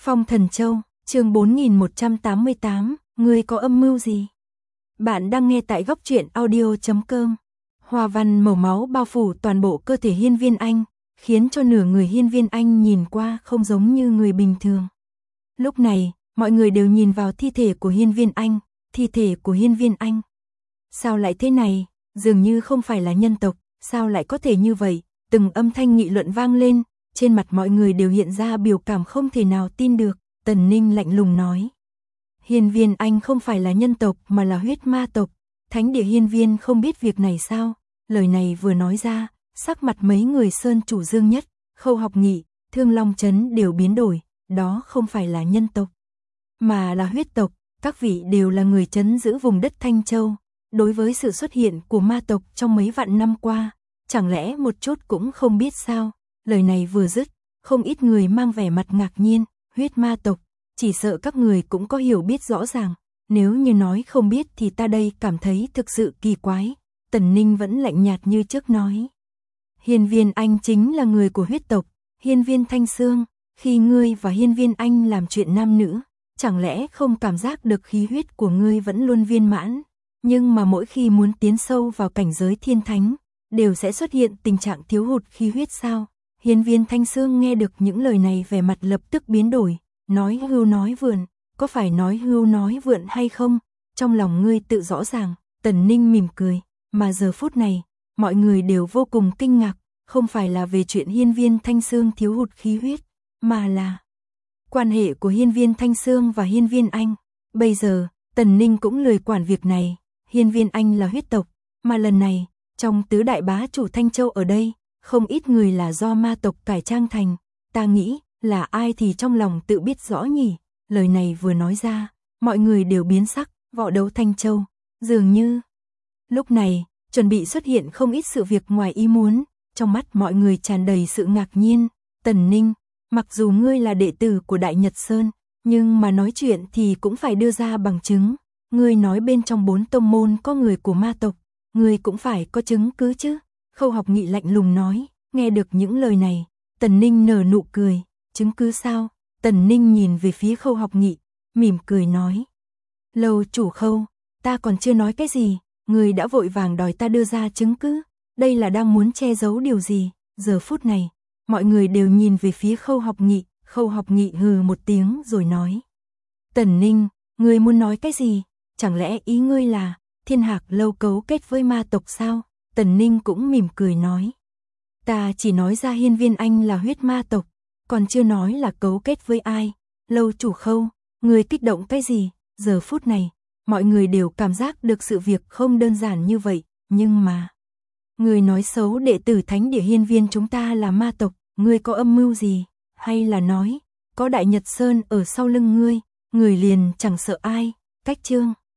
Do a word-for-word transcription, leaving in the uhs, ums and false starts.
Phong Thần Châu, chương bốn nghìn một trăm tám mươi tám, ngươi có âm mưu gì? Bạn đang nghe tại góc truyện audio chấm com. Hoa văn màu máu bao phủ toàn bộ cơ thể Hiên Viên Anh, khiến cho nửa người Hiên Viên Anh nhìn qua không giống như người bình thường. Lúc này, mọi người đều nhìn vào thi thể của Hiên Viên Anh, thi thể của Hiên Viên Anh. Sao lại thế này, dường như không phải là nhân tộc, sao lại có thể như vậy? Từng âm thanh nghị luận vang lên, trên mặt mọi người đều hiện ra biểu cảm không thể nào tin được. Tần Ninh lạnh lùng nói, Hiên Viên Anh không phải là nhân tộc mà là huyết ma tộc. Thánh địa Hiên Viên không biết việc này sao? Lời này vừa nói ra, sắc mặt mấy người Sơn Chủ Dương Nhất, Khâu Học Nghị, Thương Long Trấn đều biến đổi. Đó không phải là nhân tộc, mà là huyết tộc. Các vị đều là người trấn giữ vùng đất Thanh Châu. Đối với sự xuất hiện của ma tộc trong mấy vạn năm qua, chẳng lẽ một chút cũng không biết sao? Lời này vừa dứt, không ít người mang vẻ mặt ngạc nhiên. Huyết ma tộc, chỉ sợ các người cũng có hiểu biết rõ ràng. Nếu như nói không biết thì ta đây cảm thấy thực sự kỳ quái. Tần Ninh vẫn lạnh nhạt như trước nói, Hiên Viên Anh chính là người của huyết tộc. Hiên Viên Thanh Sương, khi ngươi và Hiên Viên Anh làm chuyện nam nữ, chẳng lẽ không cảm giác được khí huyết của ngươi vẫn luôn viên mãn? Nhưng mà mỗi khi muốn tiến sâu vào cảnh giới thiên thánh, đều sẽ xuất hiện tình trạng thiếu hụt khí huyết sao? Hiên Viên Thanh Sương nghe được những lời này vẻ mặt lập tức biến đổi, nói hưu nói vượn, có phải nói hưu nói vượn hay không? Trong lòng ngươi tự rõ ràng. Tần Ninh mỉm cười, mà giờ phút này, mọi người đều vô cùng kinh ngạc, không phải là về chuyện Hiên Viên Thanh Sương thiếu hụt khí huyết, mà là quan hệ của Hiên Viên Thanh Sương và Hiên Viên Anh. Bây giờ, Tần Ninh cũng lười quản việc này. Hiên Viên Anh là huyết tộc, mà lần này, trong tứ đại bá chủ Thanh Châu ở đây, không ít người là do ma tộc cải trang thành. Ta nghĩ, là ai thì trong lòng tự biết rõ nhỉ. Lời này vừa nói ra, mọi người đều biến sắc. Võ đấu Thanh Châu, dường như lúc này, chuẩn bị xuất hiện không ít sự việc ngoài ý muốn. Trong mắt mọi người tràn đầy sự ngạc nhiên. Tần Ninh, mặc dù ngươi là đệ tử của Đại Nhật Sơn, nhưng mà nói chuyện thì cũng phải đưa ra bằng chứng. Ngươi nói bên trong bốn tông môn có người của ma tộc, ngươi cũng phải có chứng cứ chứ? Khâu Học Nghị lạnh lùng nói. Nghe được những lời này, Tần Ninh nở nụ cười. Chứng cứ sao? Tần Ninh nhìn về phía Khâu Học Nghị, mỉm cười nói, Lâu chủ Khâu, ta còn chưa nói cái gì, ngươi đã vội vàng đòi ta đưa ra chứng cứ, đây là đang muốn che giấu điều gì? Giờ phút này, mọi người đều nhìn về phía Khâu Học Nghị. Khâu Học Nghị hừ một tiếng rồi nói, Tần Ninh, ngươi muốn nói cái gì? Chẳng lẽ ý ngươi là Thiên Hạc Lâu cấu kết với ma tộc sao? Tần Ninh cũng mỉm cười nói, ta chỉ nói ra Hiên Viên Anh là huyết ma tộc, còn chưa nói là cấu kết với ai. Lâu chủ Khâu, ngươi kích động cái gì? Giờ phút này, mọi người đều cảm giác được sự việc không đơn giản như vậy. Nhưng mà, ngươi nói xấu đệ tử thánh địa Hiên Viên chúng ta là ma tộc, ngươi có âm mưu gì? Hay là nói, có Đại Nhật Sơn ở sau lưng ngươi, ngươi liền chẳng sợ ai? Cách chương